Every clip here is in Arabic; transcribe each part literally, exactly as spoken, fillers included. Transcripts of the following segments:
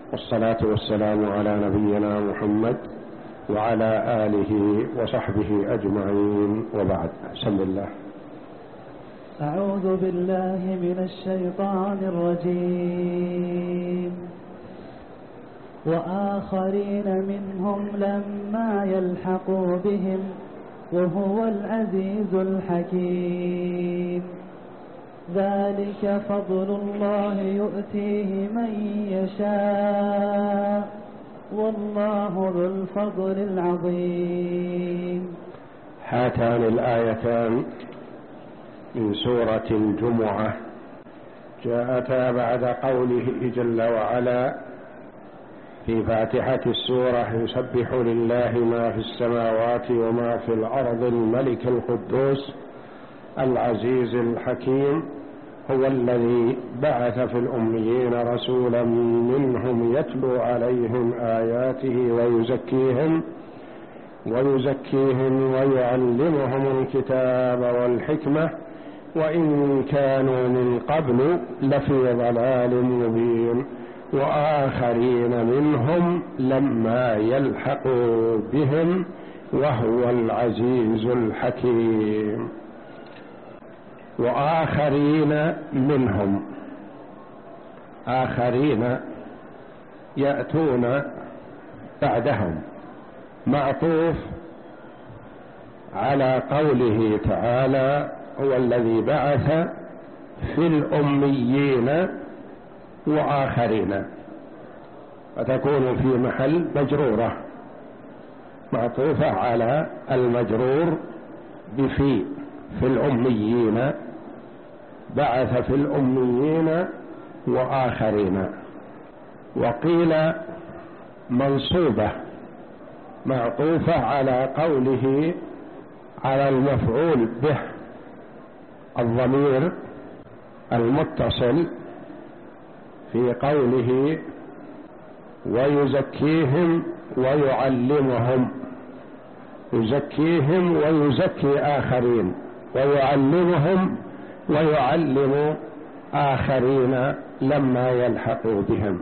والصلاة والسلام على نبينا محمد وعلى آله وصحبه أجمعين، وبعد. بسم الله. أعوذ بالله من الشيطان الرجيم. وآخرين منهم لما يلحقوا بهم وهو العزيز الحكيم. ذلك فضل الله يؤتيه من يشاء والله ذو الفضل العظيم. هاتان الآيتان من سورة الجمعة جاءتا بعد قوله جل وعلا في فاتحة السورة: يسبح لله ما في السماوات وما في الأرض الملك القدوس العزيز الحكيم، هو الذي بعث في الأميين رسولا منهم يتلو عليهم آياته ويزكيهم ويزكيهم ويعلمهم الكتاب والحكمة وإن كانوا من قبل لفي ضلال مبين. وآخرين منهم لما يلحقوا بهم وهو العزيز الحكيم. وآخرين منهم، آخرين يأتون بعدهم، معطوف على قوله تعالى: هو الذي بعث في الأميين وآخرين، فتكون في محل مجرورة معطوفة على المجرور بفي. في الأميين، بعث في الأميين وآخرين. وقيل منصوبة معطوفة على قوله على المفعول به، الضمير المتصل في قوله ويزكيهم ويعلمهم. يزكيهم ويزكي آخرين، ويعلمهم ويعلم آخرين لما يلحقوا بهم.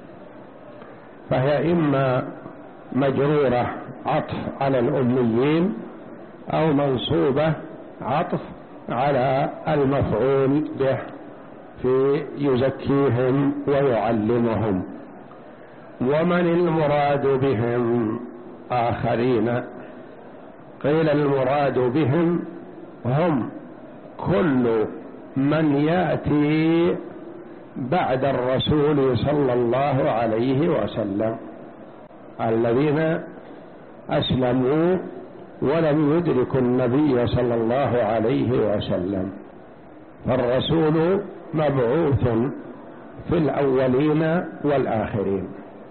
فهي إما مجرورة عطف على الأميين أو منصوبة عطف على المفعول به في يزكيهم ويعلمهم. ومن المراد بهم آخرين؟ قيل المراد بهم هم كل من يأتي بعد الرسول صلى الله عليه وسلم، الذين أسلموا ولم يدركوا النبي صلى الله عليه وسلم. فالرسول مبعوث في الأولين والآخرين.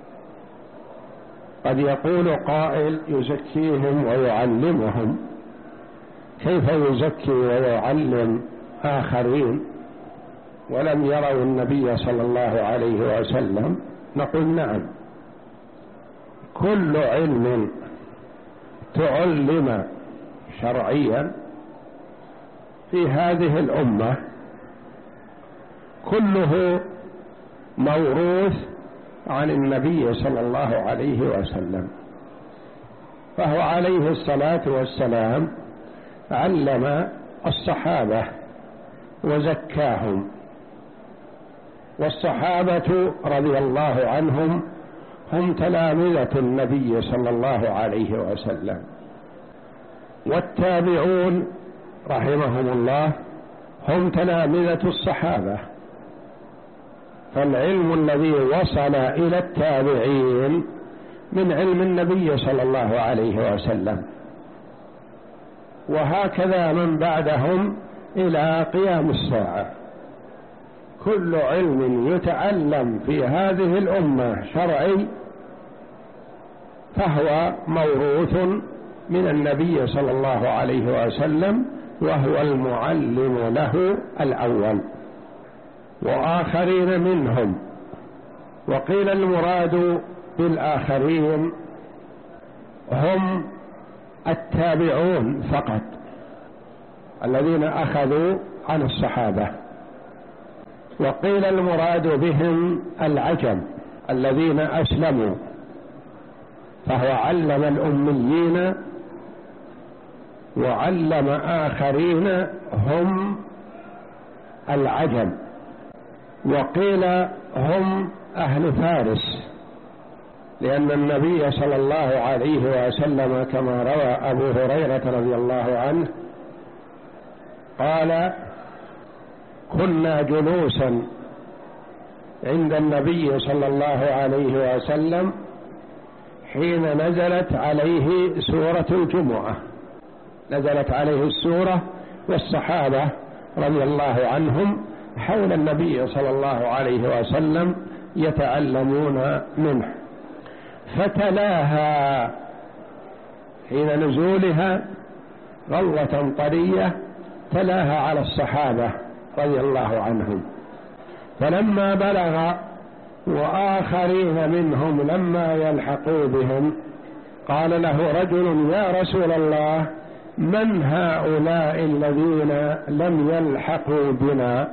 قد يقول قائل: يزكيهم ويعلمهم، كيف يزكي ويعلم آخرين ولم يروا النبي صلى الله عليه وسلم؟ نقول: نعم، كل علم تعلم شرعيا في هذه الأمة كله موروث عن النبي صلى الله عليه وسلم. فهو عليه الصلاة والسلام علم الصحابة وزكاهم، والصحابة رضي الله عنهم هم تلامذة النبي صلى الله عليه وسلم، والتابعون رحمهم الله هم تلامذة الصحابة. فالعلم الذي وصل إلى التابعين من علم النبي صلى الله عليه وسلم، وهكذا من بعدهم إلى قيام الساعة. كل علم يتعلم في هذه الأمة شرعي فهو موروث من النبي صلى الله عليه وسلم، وهو المعلم له الأول. وآخرين منهم، وقيل المراد بالآخرين هم التابعون فقط، الذين أخذوا عن الصحابة. وقيل المراد بهم العجم، الذين أسلموا، فهو علم الأميين وعلم آخرين هم العجم، وقيل هم أهل فارس، لأن النبي صلى الله عليه وسلم كما روى أبو هريرة رضي الله عنه قال: كنا جلوسا عند النبي صلى الله عليه وسلم حين نزلت عليه سورة الجمعة، نزلت عليه السورة والصحابة رضي الله عنهم حول النبي صلى الله عليه وسلم يتعلمون منه، فتلاها حين نزولها غلة طرية، تلاها على الصحابة رضي الله عنهم، فلما بلغ وآخرين منهم لما يلحقوا بهم قال له رجل: يا رسول الله، من هؤلاء الذين لم يلحقوا بنا؟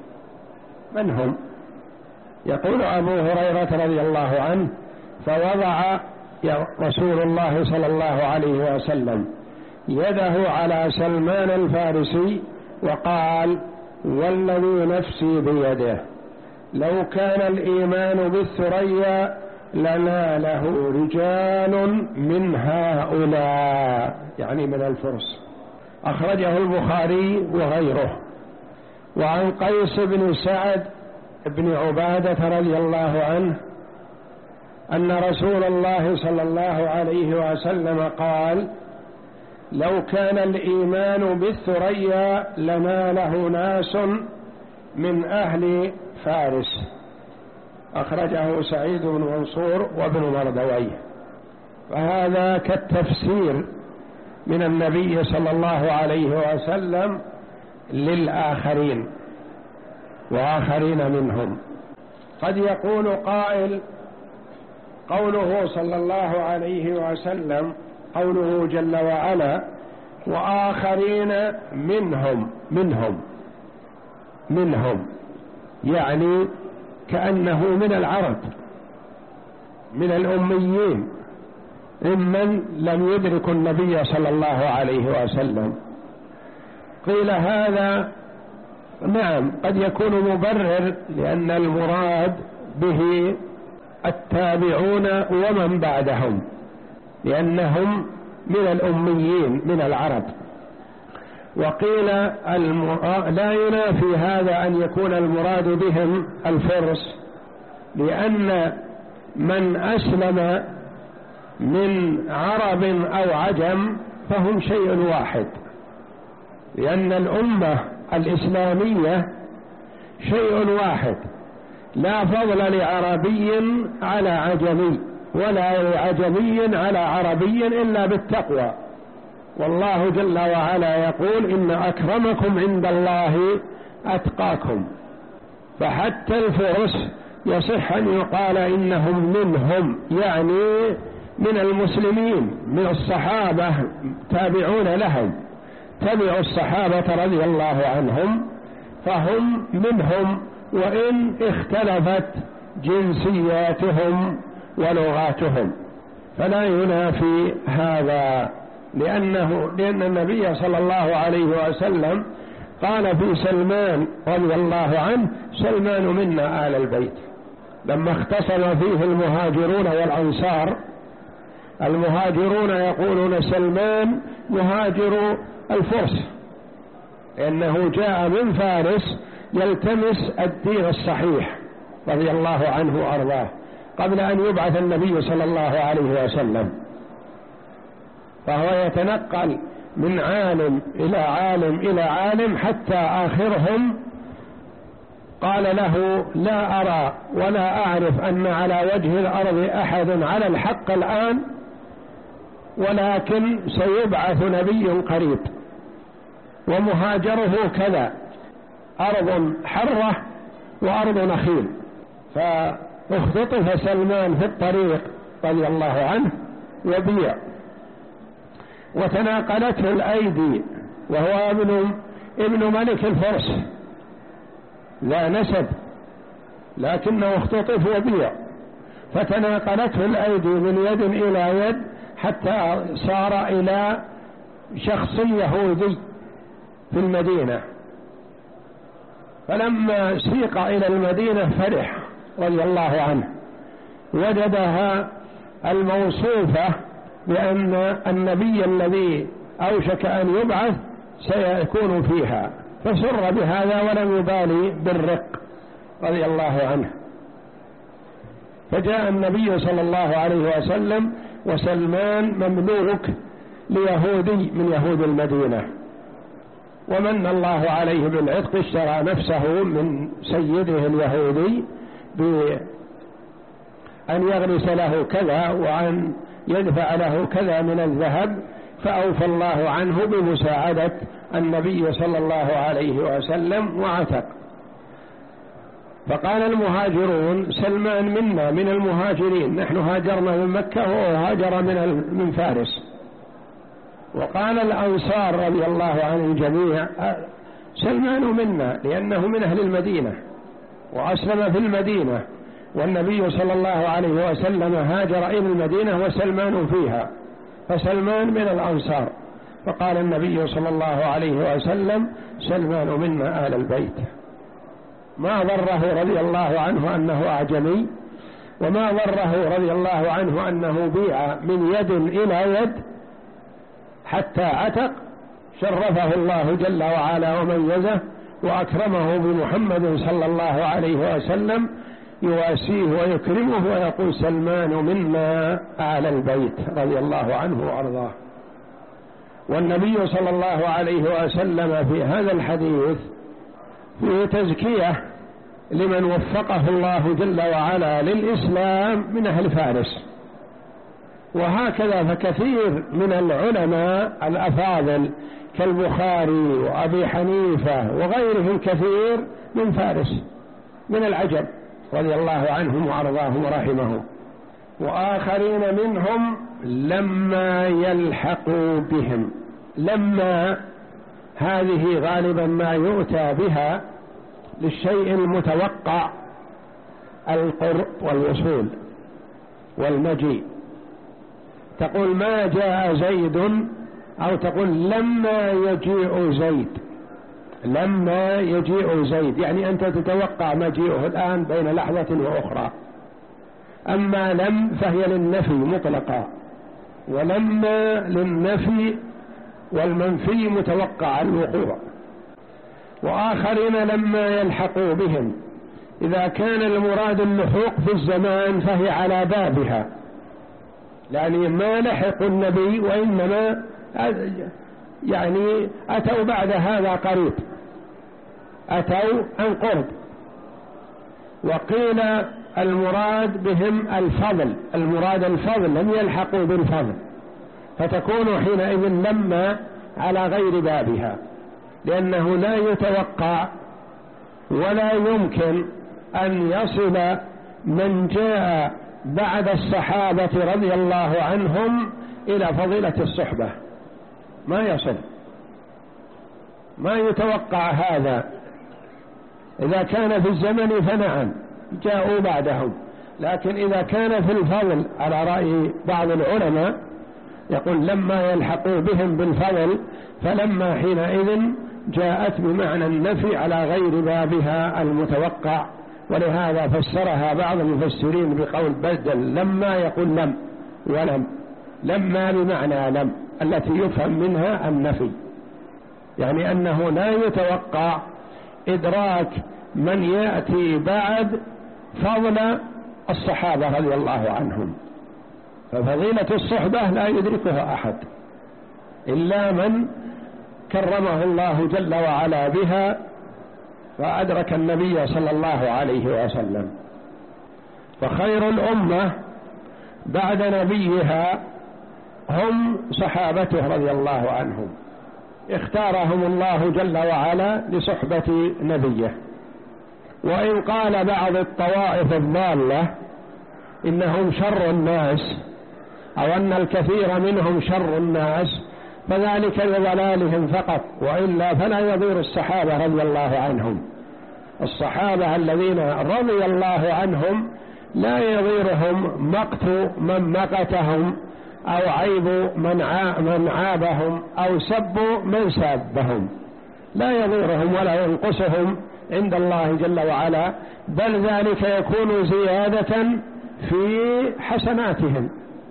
من هم؟ يقول أبو هريرة رضي الله عنه: فوضع رسول الله صلى الله عليه وسلم يده على سلمان الفارسي وقال: والذي نفسي بيده لو كان الإيمان بالثريا لناله رجال من هؤلاء، يعني من الفرس. أخرجه البخاري وغيره. وعن قيس بن سعد بن عبادة رضي الله عنه أن رسول الله صلى الله عليه وسلم قال: لو كان الإيمان بالثريا لناله ناس من أهل فارس. أخرجه سعيد بن منصور وابن مردويه. فهذا كالتفسير من النبي صلى الله عليه وسلم للآخرين وآخرين منهم. قد يقول قائل: قوله صلى الله عليه وسلم، قوله جل وعلا: وآخرين منهم منهم منهم يعني كأنه من العرب، من الأميين، ممن لم يدركوا النبي صلى الله عليه وسلم. قيل هذا نعم قد يكون مبرر، لأن المراد به التابعون ومن بعدهم، لأنهم من الأميين من العرب. وقيل لا ينافي هذا أن يكون المراد بهم الفرس، لأن من أسلم من عرب أو عجم فهم شيء واحد، لأن الأمة الإسلامية شيء واحد، لا فضل لعربي على عجمي ولا لعجمي على عربي إلا بالتقوى. والله جل وعلا يقول: إن أكرمكم عند الله أتقاكم. فحتى الفرس يصح أن يقال إنهم منهم، يعني من المسلمين، من الصحابة تابعون لهم، تبعوا الصحابة رضي الله عنهم، فهم منهم وإن اختلفت جنسياتهم ولغاتهم، فلا ينافي هذا، لأنه لأن النبي صلى الله عليه وسلم قال في سلمان رضي الله عنه: سلمان منا آل البيت. لما اختصم فيه المهاجرون والأنصار، المهاجرون يقولون سلمان مهاجر الفرس، لأنه جاء من فارس يلتمس الدين الصحيح رضي الله عنه وأرضاه قبل أن يبعث النبي صلى الله عليه وسلم، فهو يتنقل من عالم إلى عالم إلى عالم، حتى آخرهم قال له: لا أرى ولا أعرف أن على وجه الأرض أحد على الحق الآن، ولكن سيبعث نبي قريب، ومهاجره كذا، أرض حرة وأرض نخيل. فاختطف سلمان في الطريق رضي الله عنه وبيع، وتناقلته الأيدي، وهو ابن ابن ملك الفرس لا نسب، لكنه اختطف وبيع. فتناقلته الأيدي من يد إلى يد حتى صار إلى شخص يهودي في المدينة. فلما سيق إلى المدينة فرح رضي الله عنه، وجدها الموصوفة بأن النبي الذي أوشك أن يبعث سيكون فيها، فسر بهذا ولم يبالي بالرق رضي الله عنه. فجاء النبي صلى الله عليه وسلم وسلمان مملوك ليهودي من يهود المدينة، ومن الله عليه بالعتق، اشترى نفسه من سيده اليهودي بأن يغرس له كذا وأن يدفع له كذا من الذهب، فأوفى الله عنه بمساعدة النبي صلى الله عليه وسلم وعتق. فقال المهاجرون سلمان منا من المهاجرين، نحن هاجرنا من مكة وهو هاجر من من فارس. وقال الأنصار رضي الله عن الجميع سلمان منا لأنه من أهل المدينة وأسلم في المدينة، والنبي صلى الله عليه وسلم هاجر إلى المدينة وسلمان فيها، فسلمان من الأنصار. فقال النبي صلى الله عليه وسلم سلمان منا آل البيت. ما ضره رضي الله عنه أنه أعجمي، وما ضره رضي الله عنه أنه بيع من يد إلى يد حتى عتق. شرفه الله جل وعلا وميزه وأكرمه بمحمد صلى الله عليه وسلم، يواسيه ويكرمه ويقول سلمان منا أعلى البيت رضي الله عنه وأرضاه. والنبي صلى الله عليه وسلم في هذا الحديث في تزكية لمن وفقه الله جل وعلا للإسلام من أهل فارس. وهكذا فكثير من العلماء الأفاضل كالبخاري وأبي حنيفة وغيرهم كثير من فارس من العجم رضي الله عنهم وأرضاهم ورحمهم. وآخرين منهم لما يلحقوا بهم. لما هذه غالبا ما يؤتى بها للشيء المتوقع، القرب والوصول والمجيء. تقول ما جاء زيد، أو تقول لما يجيء زيد. لما يجيء زيد يعني أنت تتوقع مجيئه الآن بين لحظة وأخرى. أما لم فهي للنفي مطلقا، ولما للنفي والمنفي متوقع الوقوع. وآخرين لما يلحقوا بهم، إذا كان المراد اللحوق في الزمان فهي على بابها، يعني ما لحقوا النبي وإنما يعني أتوا بعد هذا قريب، أتوا عن قرب. وقيل المراد بهم الفضل، المراد الفضل، لم يلحقوا بالفضل، فتكون حينئذ لما على غير بابها، لأنه لا يتوقع ولا يمكن أن يصل من جاء بعد الصحابة رضي الله عنهم إلى فضيلة الصحبة، ما يصل، ما يتوقع هذا. إذا كان في الزمن فنعم جاءوا بعدهم، لكن إذا كان في الفضل على رأي بعض العلماء يقول لما يلحقوا بهم بالفضل، فلما حينئذ جاءت بمعنى النفي على غير بابها المتوقع. ولهذا فسرها بعض المفسرين بقول بدل لما يقول لم ولم، لما بمعنى لم التي يفهم منها النفي، يعني أنه لا يتوقع إدراك من يأتي بعد فضل الصحابة رضي الله عنهم. ففضيلة الصحبة لا يدركها أحد إلا من كرمه الله جل وعلا بها فأدرك النبي صلى الله عليه وسلم. فخير الأمة بعد نبيها هم صحابته رضي الله عنهم، اختارهم الله جل وعلا لصحبة نبيه. وإن قال بعض الطوائف الضالة إنهم شر الناس، أو أن الكثير منهم شر الناس، فذلك لضلالهم فقط، وإلا فلا يضير الصحابة رضي الله عنهم. الصحابة الذين رضي الله عنهم لا يضيرهم مقت من مقتهم أو عيب من عابهم أو سب من سابهم، لا يضيرهم ولا ينقصهم عند الله جل وعلا، بل ذلك يكون زيادة في حسناتهم،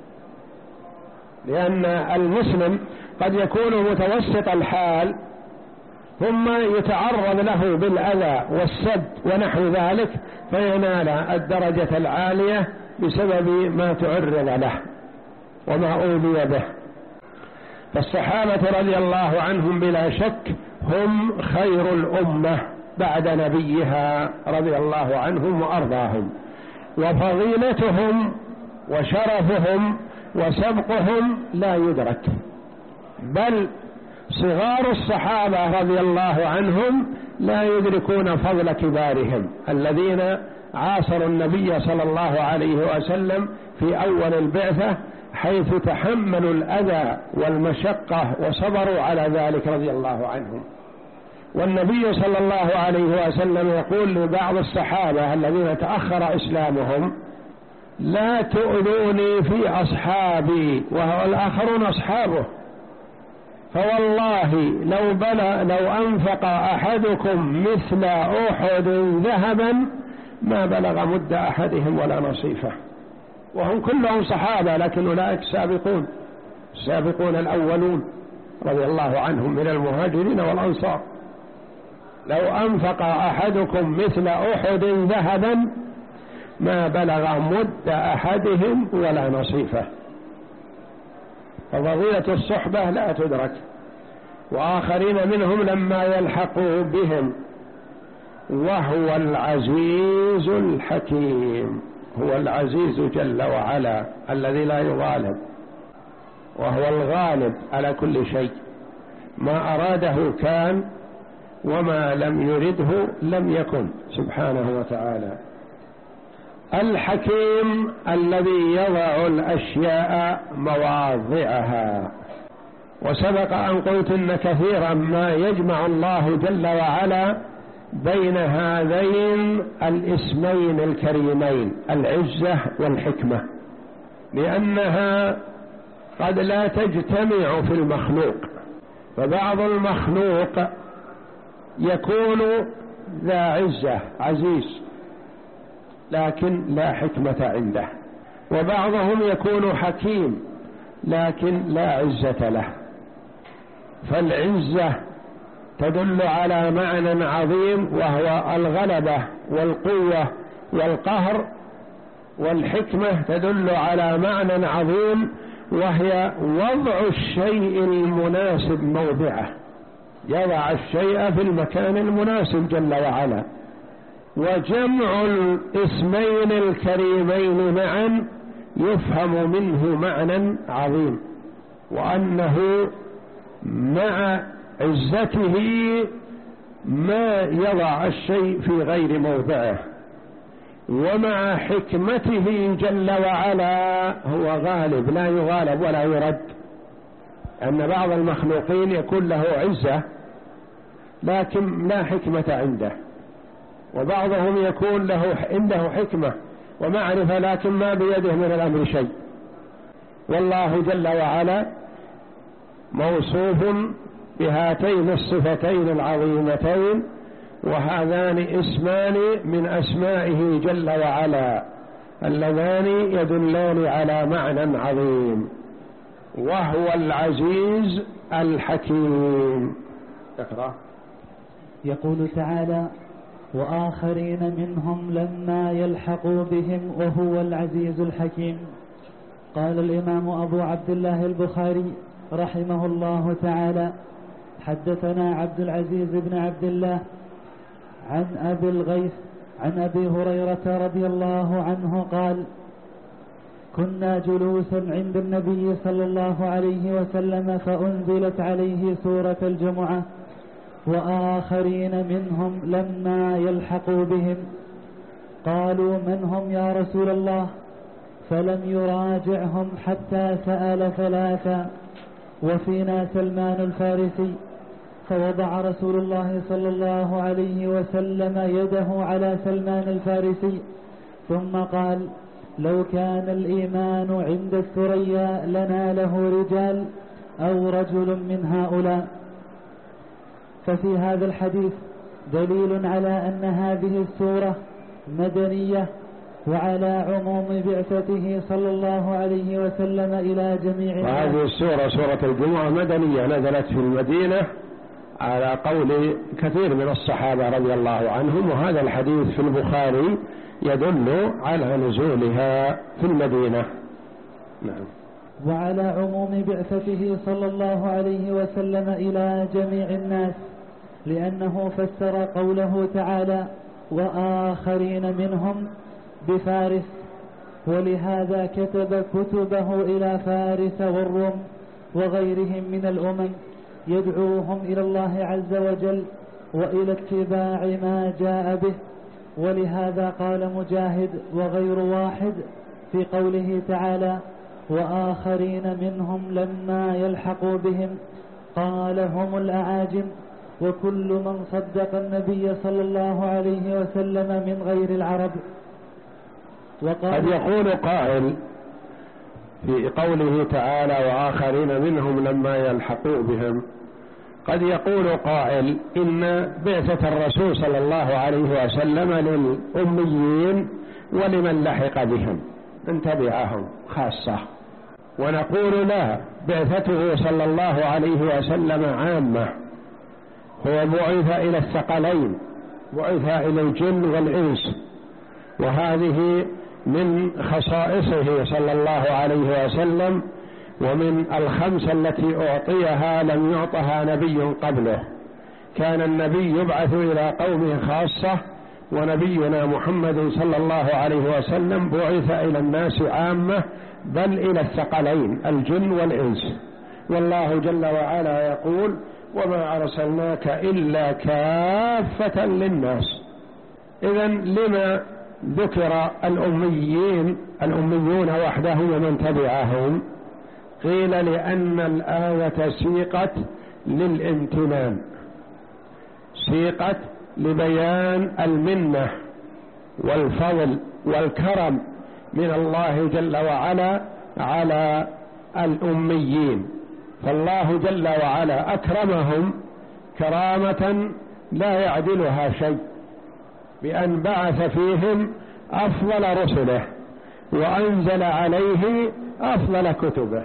لأن المسلم قد يكون متوسط الحال ثم يتعرض له بالأذى والسب ونحو ذلك فينال الدرجة العالية بسبب ما تعرض له وما أوذي به. فالصحابة رضي الله عنهم بلا شك هم خير الأمة بعد نبيها رضي الله عنهم وأرضاهم، وفضيلتهم وشرفهم وسبقهم لا يدرك، بل صغار الصحابة رضي الله عنهم لا يدركون فضل كبارهم الذين عاصروا النبي صلى الله عليه وسلم في أول البعثة، حيث تحملوا الأذى والمشقة وصبروا على ذلك رضي الله عنهم. والنبي صلى الله عليه وسلم يقول لبعض الصحابة الذين تأخر إسلامهم: لا تؤذوني في أصحابي، وهو الآخرون أصحابه، فوالله لو بلغ لو أنفق أحدكم مثل أحد ذهبا ما بلغ مد أحدهم ولا نصيفه. وهم كلهم صحابة، لكن أولئك سابقون السابقون الأولون رضي الله عنهم من المهاجرين والأنصار. لو أنفق أحدكم مثل أحد ذهبا ما بلغ مد أحدهم ولا نصيفه. ففضيلة الصحبة لا تدرك. وآخرين منهم لما يلحقوا بهم، وهو العزيز الحكيم. هو العزيز جل وعلا الذي لا يغالب، وهو الغالب على كل شيء، ما أراده كان وما لم يرده لم يكن سبحانه وتعالى. الحكيم الذي يضع الأشياء مواضعها. وسبق أن قلت إن كثيرا ما يجمع الله جل وعلا بين هذين الاسمين الكريمين العزة والحكمة، لأنها قد لا تجتمع في المخلوق، فبعض المخلوق يكون ذا عزة عزيز لكن لا حكمة عنده، وبعضهم يكون حكيم لكن لا عزة له. فالعزة تدل على معنى عظيم وهو الغلبة والقوة والقهر، والحكمة تدل على معنى عظيم وهي وضع الشيء المناسب موضعه، يضع الشيء في المكان المناسب جل وعلا. وجمع الاسمين الكريمين معا يفهم منه معنى عظيم، وأنه مع عزته ما يضع الشيء في غير موضعه، ومع حكمته جل وعلا هو غالب لا يغالب ولا يرد. أن بعض المخلوقين يكون له عزة لكن لا حكمة عنده، وبعضهم يكون له عنده حكمة ومعرفة لكن ما بيده من الأمر شيء. والله جل وعلا موصوف بهاتين الصفتين العظيمتين، وهذان اسمان من أسمائه جل وعلا اللذان يدلان على معنى عظيم، وهو العزيز الحكيم. اقرأ. يقول تعالى: وآخرين منهم لما يلحقوا بهم وهو العزيز الحكيم. قال الإمام أبو عبد الله البخاري رحمه الله تعالى: حدثنا عبد العزيز بن عبد الله عن أبي الغيث عن أبي هريرة رضي الله عنه قال: كنا جلوسا عند النبي صلى الله عليه وسلم فأنزلت عليه سورة الجمعة، وآخرين منهم لما يلحقوا بهم. قالوا: من هم يا رسول الله؟ فلم يراجعهم حتى سأل ثلاثا، وفينا سلمان الفارسي. فوضع رسول الله صلى الله عليه وسلم يده على سلمان الفارسي ثم قال: لو كان الإيمان عند الثريا لناله رجال أو رجل من هؤلاء. ففي هذا الحديث دليل على أن هذه السورة مدنية، وعلى عموم بعثته صلى الله عليه وسلم إلى جميع الناس. وهذه السورة سورة الجمعة مدنية، نزلت في المدينة على قول كثير من الصحابة رضي الله عنهم، وهذا الحديث في البخاري يدل على نزولها في المدينة. نعم. وعلى عموم بعثته صلى الله عليه وسلم إلى جميع الناس، لأنه فسر قوله تعالى: وآخرين منهم بفارس، ولهذا كتب كتبه إلى فارس والروم وغيرهم من الأمم يدعوهم إلى الله عز وجل وإلى اتباع ما جاء به. ولهذا قال مجاهد وغير واحد في قوله تعالى: وآخرين منهم لما يلحقوا بهم، قال: هم الأعاجم، وكل من صدق النبي صلى الله عليه وسلم من غير العرب. قد يقول قائل في قوله تعالى: وآخرين منهم لما يلحقوا بهم، قد يقول قائل إن بعثة الرسول صلى الله عليه وسلم للأميين ولمن لحق بهم من تبعهم خاصة، ونقول لا، بعثته صلى الله عليه وسلم عامة، هو بعث إلى الثقلين، بعث إلى الجن والإنس، وهذه من خصائصه صلى الله عليه وسلم، ومن الخمسة التي أعطيها لم يعطها نبي قبله. كان النبي يبعث إلى قومه خاصة، ونبينا محمد صلى الله عليه وسلم بعث إلى الناس عامة، بل إلى الثقلين الجن والإنس. والله جل وعلا يقول: وما أرسلناك إلا كافة للناس. إذن لما ذكر الأميين الأميون وحدهم ومن تبعهم؟ قيل لأن الآية سيقت للامتنان، سيقت لبيان المنة والفضل والكرم من الله جل وعلا على الأميين، فالله جل وعلا أكرمهم كرامة لا يعدلها شيء، بأن بعث فيهم أفضل رسله وأنزل عليه أفضل كتبه.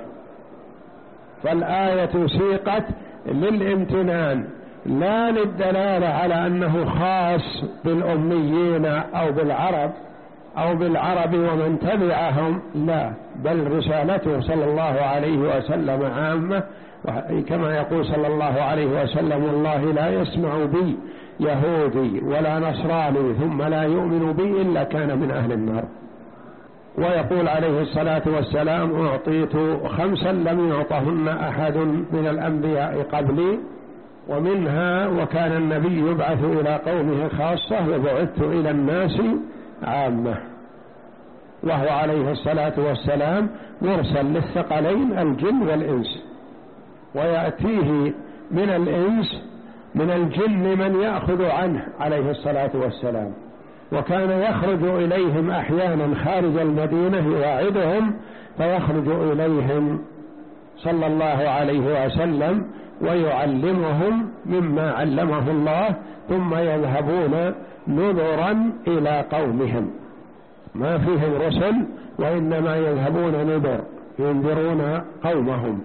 فالآية سيقت للامتنان لا للدلالة على أنه خاص بالأميين أو بالعرب أو بالعرب ومن تبعهم، لا، بل رسالته صلى الله عليه وسلم عامة، كما يقول صلى الله عليه وسلم: والله لا يسمع بي يهودي ولا نصراني ثم لا يؤمن بي إلا كان من أهل النار. ويقول عليه الصلاة والسلام: أعطيت خمسا لم يعطهن أحد من الأنبياء قبلي، ومنها وكان النبي يبعث إلى قومه خاصة وبعثت إلى الناس عامة. وهو عليه الصلاة والسلام مرسل للثقلين الجن والإنس، ويأتيه من الإنس من الجن من يأخذ عنه عليه الصلاة والسلام، وكان يخرج إليهم أحيانا خارج المدينة يواعدهم، فيخرج إليهم صلى الله عليه وسلم ويعلمهم مما علمه الله، ثم يذهبون نذرا إلى قومهم، ما فيهم رسل وإنما يذهبون نذر ينذرون قومهم.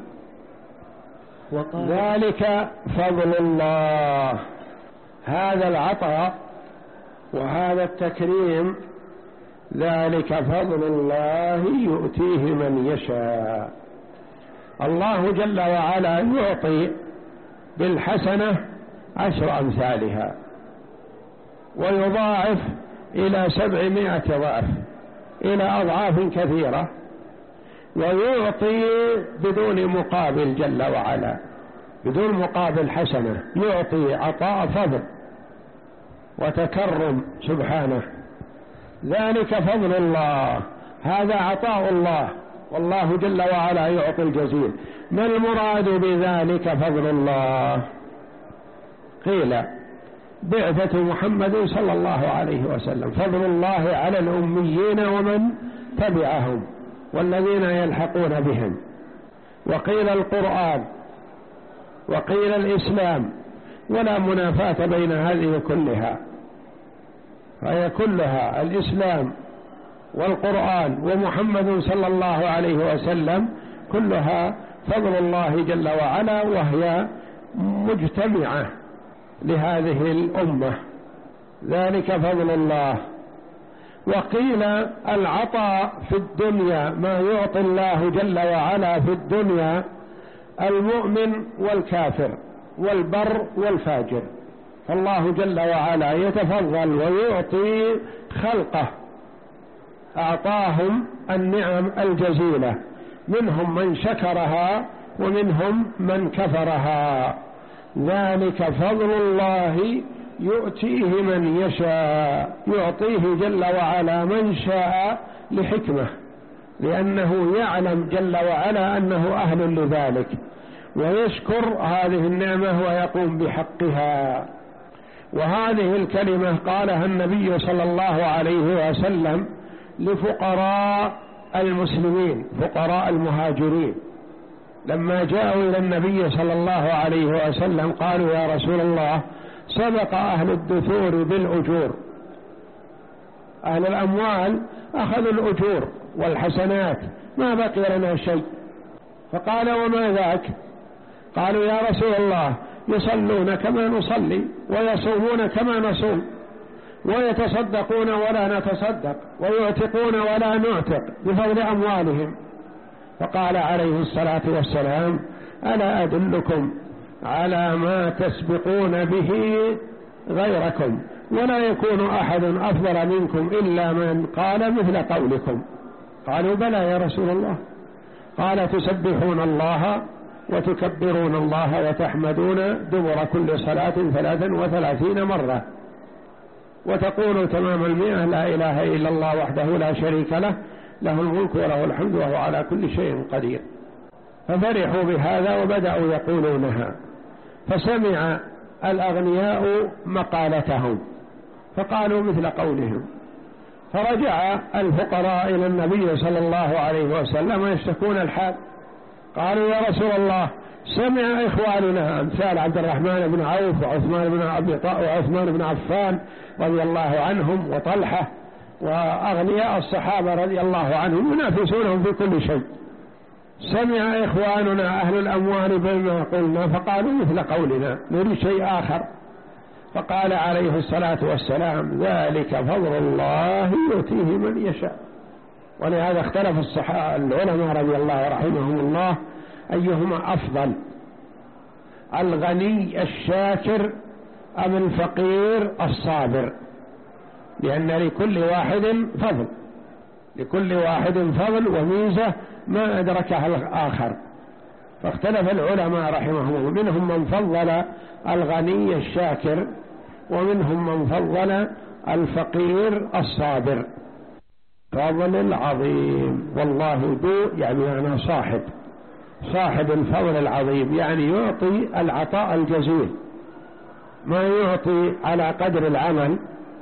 ذلك فضل الله، هذا العطاء وهذا التكريم، ذلك فضل الله يؤتيه من يشاء. الله جل وعلا يعطي بالحسنة عشر أمثالها، ويضاعف إلى سبعمائة ضعف، إلى أضعاف كثيرة، ويعطي بدون مقابل جل وعلا، بدون مقابل حسنة، يعطي عطاء فضل وتكرم سبحانه. ذلك فضل الله، هذا عطاء الله، والله جل وعلا يعطي الجزيل. ما المراد بذلك فضل الله؟ قيل بعثة محمد صلى الله عليه وسلم، فضل الله على الأميين ومن تبعهم والذين يلحقون بهم. وقيل القرآن وقيل الإسلام، ولا منافاة بين هذه كلها، فهي كلها الإسلام والقرآن ومحمد صلى الله عليه وسلم، كلها فضل الله جل وعلا، وهي مجتمعة لهذه الأمة، ذلك فضل الله. وقيل العطاء في الدنيا، ما يعطي الله جل وعلا في الدنيا المؤمن والكافر والبر والفاجر، فالله جل وعلا يتفضل ويعطي خلقه، أعطاهم النعم الجزيلة، منهم من شكرها ومنهم من كفرها، ذلك فضل الله يؤتيه من يشاء، يعطيه جل وعلا من شاء لحكمة، لأنه يعلم جل وعلا أنه أهل لذلك، ويشكر هذه النعمة ويقوم بحقها. وهذه الكلمة قالها النبي صلى الله عليه وسلم لفقراء المسلمين، فقراء المهاجرين، لما جاءوا إلى النبي صلى الله عليه وسلم قالوا يا رسول الله سبق أهل الدثور بالأجور، أهل الأموال أخذوا الأجور والحسنات، ما بقي لنا شيء. فقال وما ذاك؟ قالوا يا رسول الله يصلون كما نصلي ويصومون كما نصوم ويتصدقون ولا نتصدق ويعتقون ولا نعتق بفضل أموالهم. فقال عليه الصلاة والسلام ألا أدلكم على ما تسبقون به غيركم ولا يكون أحد أفضل منكم إلا من قال مثل قولكم؟ قالوا بلى يا رسول الله. قال تسبحون الله وتكبرون الله وتحمدون دبر كل صلاة ثلاثا وثلاثين مرة، وتقول تمام المئة لا إله إلا الله وحده لا شريك له، له الملك وله الحمد وهو على كل شيء قدير. ففرحوا بهذا وبدأوا يقولونها، فسمع الأغنياء مقالتهم فقالوا مثل قولهم، فرجع الفقراء إلى النبي صلى الله عليه وسلم يشتكون الحال. قالوا يا رسول الله سمع إخواننا أمثال عبد الرحمن بن عوف وعثمان بن أبي وعثمان بن عفان رضي الله عنهم وطلحة وأغنياء الصحابة رضي الله عنهم ينافسونهم في كل شيء، سمع إخواننا أهل الأموال بما قلنا فقالوا مثل قولنا نريد شيء آخر. فقال عليه الصلاة والسلام ذلك فضل الله يؤتيه من يشاء. ولهذا اختلف الصحابة العلماء رضي الله رحمهم الله أيهما أفضل، الغني الشاكر أم الفقير الصابر، لأن لكل واحد فضل، لكل واحد فضل وميزة ما أدركها الآخر. فاختلف العلماء رحمهم الله، منهم من فضل الغني الشاكر ومنهم من فضل الفقير الصابر. فضل العظيم، والله ذو يعني أنا صاحب صاحب الفضل العظيم، يعني يعطي العطاء الجزيل، ما يعطي على قدر العمل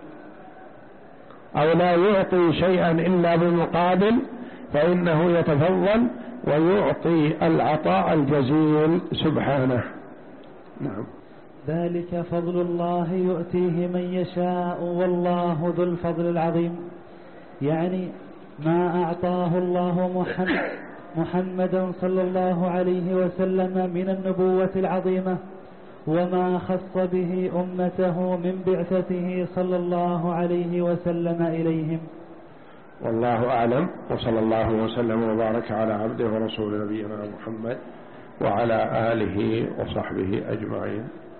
أو لا يعطي شيئا إلا بمقابل، فإنه يتفضل ويعطي العطاء الجزيل سبحانه. نعم. ذلك فضل الله يؤتيه من يشاء والله ذو الفضل العظيم، يعني ما أعطاه الله محمد محمدا صلى الله عليه وسلم من النبوة العظيمة وما خص به أمته من بعثته صلى الله عليه وسلم إليهم. والله أعلم، وصلى الله وسلم وبارك على عبده ورسول نبينا محمد وعلى آله وصحبه أجمعين.